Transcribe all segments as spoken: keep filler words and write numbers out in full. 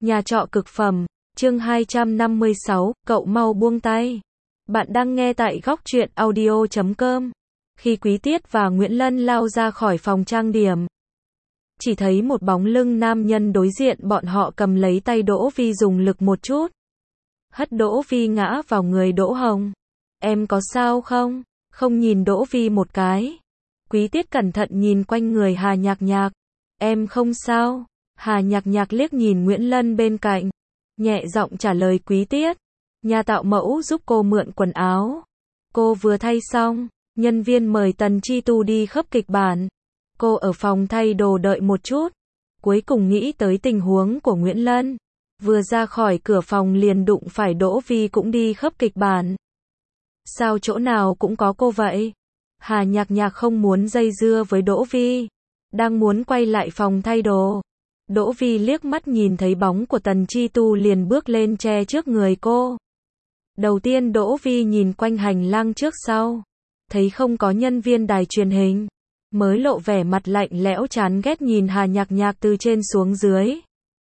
Nhà trọ cực phẩm, chương hai trăm năm mươi sáu, cậu mau buông tay. Bạn đang nghe tại góc truyện audio chấm com. Khi Quý Tiết và Nguyễn Lân lao ra khỏi phòng trang điểm, chỉ thấy một bóng lưng nam nhân đối diện bọn họ cầm lấy tay Đỗ Vi dùng lực một chút. Hất Đỗ Vi ngã vào người Đỗ Hồng. Em có sao không? Không nhìn Đỗ Vi một cái. Quý Tiết cẩn thận nhìn quanh người Hà Nhạc Nhạc. Em không sao. Hà Nhạc Nhạc liếc nhìn Nguyễn Lân bên cạnh, nhẹ giọng trả lời Quý Tiết. Nhà tạo mẫu giúp cô mượn quần áo. Cô vừa thay xong, nhân viên mời Tần Chi Tu đi khớp kịch bản. Cô ở phòng thay đồ đợi một chút. Cuối cùng nghĩ tới tình huống của Nguyễn Lân. Vừa ra khỏi cửa phòng liền đụng phải Đỗ Vi cũng đi khớp kịch bản. Sao chỗ nào cũng có cô vậy? Hà Nhạc Nhạc không muốn dây dưa với Đỗ Vi. Đang muốn quay lại phòng thay đồ. Đỗ Vi liếc mắt nhìn thấy bóng của Tần Chi Tu liền bước lên che trước người cô. Đầu tiên Đỗ Vi nhìn quanh hành lang trước sau. Thấy không có nhân viên đài truyền hình. Mới lộ vẻ mặt lạnh lẽo chán ghét nhìn Hà Nhạc Nhạc từ trên xuống dưới.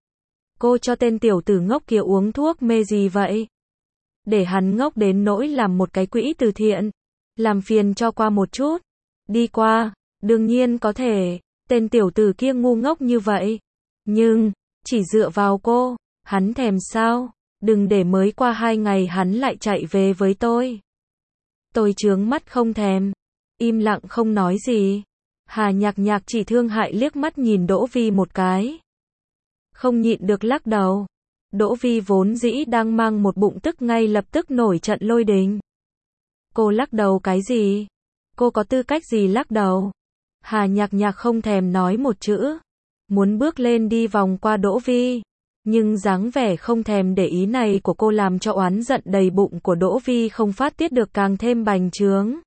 Cô cho tên tiểu tử ngốc kia uống thuốc mê gì vậy? Để hắn ngốc đến nỗi làm một cái quỹ từ thiện. Làm phiền cho qua một chút. Đi qua, đương nhiên có thể. Tên tiểu tử kia ngu ngốc như vậy. Nhưng, chỉ dựa vào cô, hắn thèm sao? Đừng để mới qua hai ngày hắn lại chạy về với tôi. Tôi trướng mắt không thèm. Im lặng không nói gì. Hà Nhạc Nhạc chỉ thương hại liếc mắt nhìn Đỗ Vi một cái. Không nhịn được lắc đầu. Đỗ Vi vốn dĩ đang mang một bụng tức ngay lập tức nổi trận lôi đình. Cô lắc đầu cái gì? Cô có tư cách gì lắc đầu? Hà Nhạc Nhạc không thèm nói một chữ. Muốn bước lên đi vòng qua Đỗ Vi. Nhưng dáng vẻ không thèm để ý này của cô làm cho oán giận đầy bụng của Đỗ Vi không phát tiết được càng thêm bành trướng.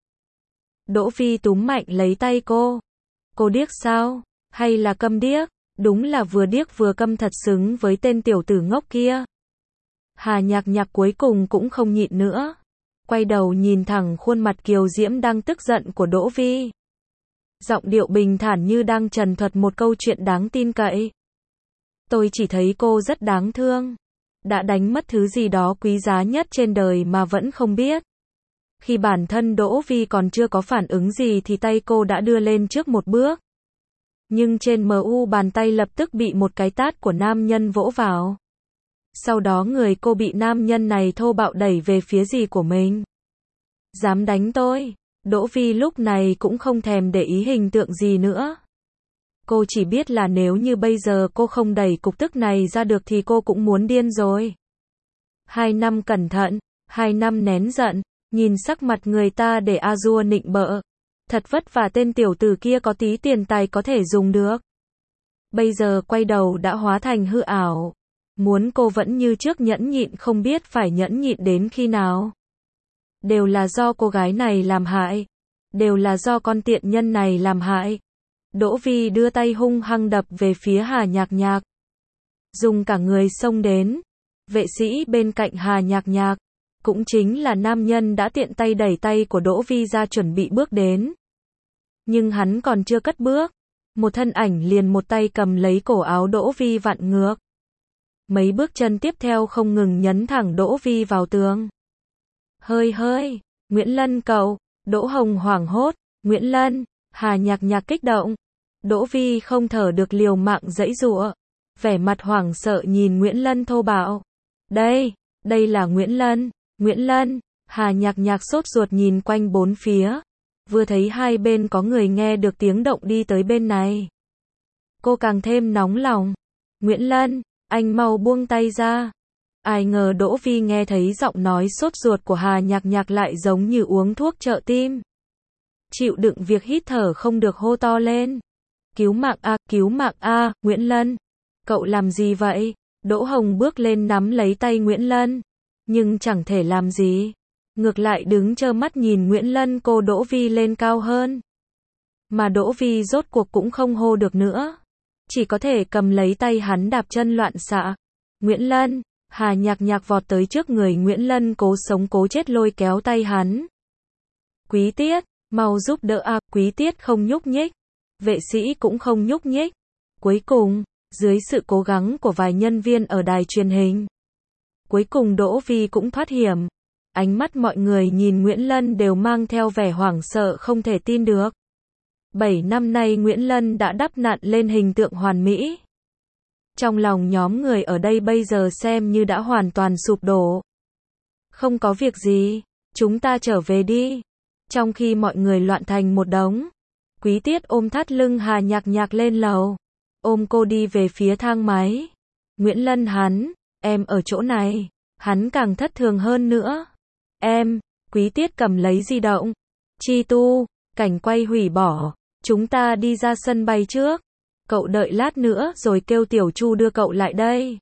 Đỗ Vi túm mạnh lấy tay cô. Cô điếc sao? Hay là câm điếc? Đúng là vừa điếc vừa câm thật xứng với tên tiểu tử ngốc kia. Hà Nhạc Nhạc cuối cùng cũng không nhịn nữa. Quay đầu nhìn thẳng khuôn mặt kiều diễm đang tức giận của Đỗ Vi. Giọng điệu bình thản như đang trần thuật một câu chuyện đáng tin cậy. Tôi chỉ thấy cô rất đáng thương. Đã đánh mất thứ gì đó quý giá nhất trên đời mà vẫn không biết. Khi bản thân Đỗ Vi còn chưa có phản ứng gì thì tay cô đã đưa lên trước một bước. Nhưng trên em u bàn tay lập tức bị một cái tát của nam nhân vỗ vào. Sau đó người cô bị nam nhân này thô bạo đẩy về phía gì của mình. Dám đánh tôi? Đỗ Vi lúc này cũng không thèm để ý hình tượng gì nữa. Cô chỉ biết là nếu như bây giờ cô không đẩy cục tức này ra được thì cô cũng muốn điên rồi. Hai năm cẩn thận, hai năm nén giận, nhìn sắc mặt người ta để a dua nịnh bợ. Thật vất vả tên tiểu tử kia có tí tiền tài có thể dùng được. Bây giờ quay đầu đã hóa thành hư ảo. Muốn cô vẫn như trước nhẫn nhịn không biết phải nhẫn nhịn đến khi nào. Đều là do cô gái này làm hại. Đều là do con tiện nhân này làm hại. Đỗ Vi đưa tay hung hăng đập về phía Hà Nhạc Nhạc. Dùng cả người xông đến. Vệ sĩ bên cạnh Hà Nhạc Nhạc. Cũng chính là nam nhân đã tiện tay đẩy tay của Đỗ Vi ra chuẩn bị bước đến. Nhưng hắn còn chưa cất bước. Một thân ảnh liền một tay cầm lấy cổ áo Đỗ Vi vặn ngược. Mấy bước chân tiếp theo không ngừng nhấn thẳng Đỗ Vi vào tường. Hơi hơi, Nguyễn Lân cậu, Đỗ Hồng hoảng hốt, Nguyễn Lân, Hà Nhạc Nhạc kích động. Đỗ Vi không thở được liều mạng giãy giụa. Vẻ mặt hoảng sợ nhìn Nguyễn Lân thô bạo. Đây, đây là Nguyễn Lân, Nguyễn Lân, Hà Nhạc Nhạc sốt ruột nhìn quanh bốn phía. Vừa thấy hai bên có người nghe được tiếng động đi tới bên này. Cô càng thêm nóng lòng. Nguyễn Lân, anh mau buông tay ra. Ai ngờ Đỗ Vi nghe thấy giọng nói sốt ruột của Hà Nhạc Nhạc lại giống như uống thuốc trợ tim. Chịu đựng việc hít thở không được hô to lên. Cứu mạng a, cứu mạng a, Nguyễn Lân. Cậu làm gì vậy? Đỗ Hồng bước lên nắm lấy tay Nguyễn Lân. Nhưng chẳng thể làm gì. Ngược lại đứng trơ mắt nhìn Nguyễn Lân cô Đỗ Vi lên cao hơn. Mà Đỗ Vi rốt cuộc cũng không hô được nữa. Chỉ có thể cầm lấy tay hắn đạp chân loạn xạ. Nguyễn Lân, Hà Nhạc Nhạc vọt tới trước người Nguyễn Lân cố sống cố chết lôi kéo tay hắn. Quý Tiết, mau giúp đỡ a, Quý Tiết không nhúc nhích. Vệ sĩ cũng không nhúc nhích. Cuối cùng, Dưới sự cố gắng của vài nhân viên ở đài truyền hình, cuối cùng Đỗ Vi cũng thoát hiểm. Ánh mắt mọi người nhìn Nguyễn Lân đều mang theo vẻ hoảng sợ không thể tin được. Bảy năm nay Nguyễn Lân đã đắp nặn lên hình tượng hoàn mỹ. Trong lòng nhóm người ở đây bây giờ xem như đã hoàn toàn sụp đổ. Không có việc gì, chúng ta trở về đi. Trong khi mọi người loạn thành một đống, Quý Tiết ôm thắt lưng Hà Nhạc Nhạc lên lầu, ôm cô đi về phía thang máy. Nguyễn Lân hắn, em ở chỗ này, hắn càng thất thường hơn nữa. Em, Quý Tiết cầm lấy di động. Chi Tu, cảnh quay hủy bỏ, chúng ta đi ra sân bay trước. Cậu đợi lát nữa rồi kêu Tiểu Chu đưa cậu lại đây.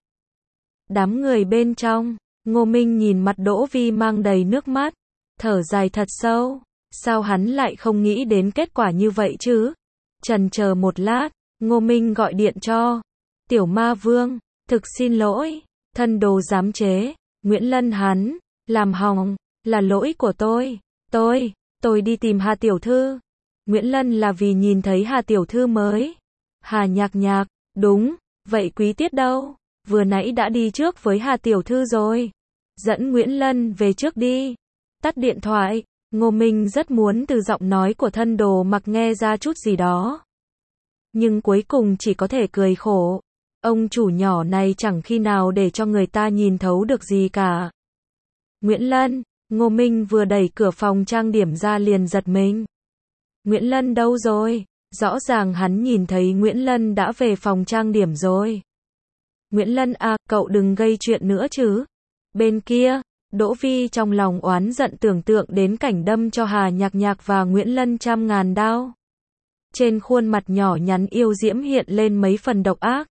Đám người bên trong, Ngô Minh nhìn mặt Đỗ Vi mang đầy nước mắt, thở dài thật sâu. Sao hắn lại không nghĩ đến kết quả như vậy chứ? Chần chờ một lát, Ngô Minh gọi điện cho Tiểu Ma Vương, thực xin lỗi, thân đồ giám chế, Nguyễn Lân hắn, làm hỏng, là lỗi của tôi, tôi, tôi đi tìm Hà Tiểu Thư. Nguyễn Lân là vì nhìn thấy Hà Tiểu Thư mới. Hà Nhạc Nhạc, đúng, vậy Quý Tiết đâu? Vừa nãy đã đi trước với Hà Tiểu Thư rồi. Dẫn Nguyễn Lân về trước đi. Tắt điện thoại, Ngô Minh rất muốn từ giọng nói của thân đồ mặc nghe ra chút gì đó. Nhưng cuối cùng chỉ có thể cười khổ. Ông chủ nhỏ này chẳng khi nào để cho người ta nhìn thấu được gì cả. Nguyễn Lân, Ngô Minh vừa đẩy cửa phòng trang điểm ra liền giật mình. Nguyễn Lân đâu rồi? Rõ ràng hắn nhìn thấy Nguyễn Lân đã về phòng trang điểm rồi. Nguyễn Lân à, cậu đừng gây chuyện nữa chứ. Bên kia, Đỗ Vi trong lòng oán giận tưởng tượng đến cảnh đâm cho Hà Nhạc Nhạc và Nguyễn Lân trăm ngàn đao. Trên khuôn mặt nhỏ nhắn yêu diễm hiện lên mấy phần độc ác.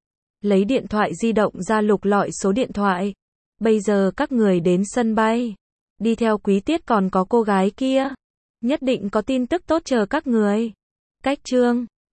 Lấy điện thoại di động ra lục lọi số điện thoại. Bây giờ các người đến sân bay. Đi theo Quý Tiết còn có cô gái kia. Nhất định có tin tức tốt chờ các người. Cách chương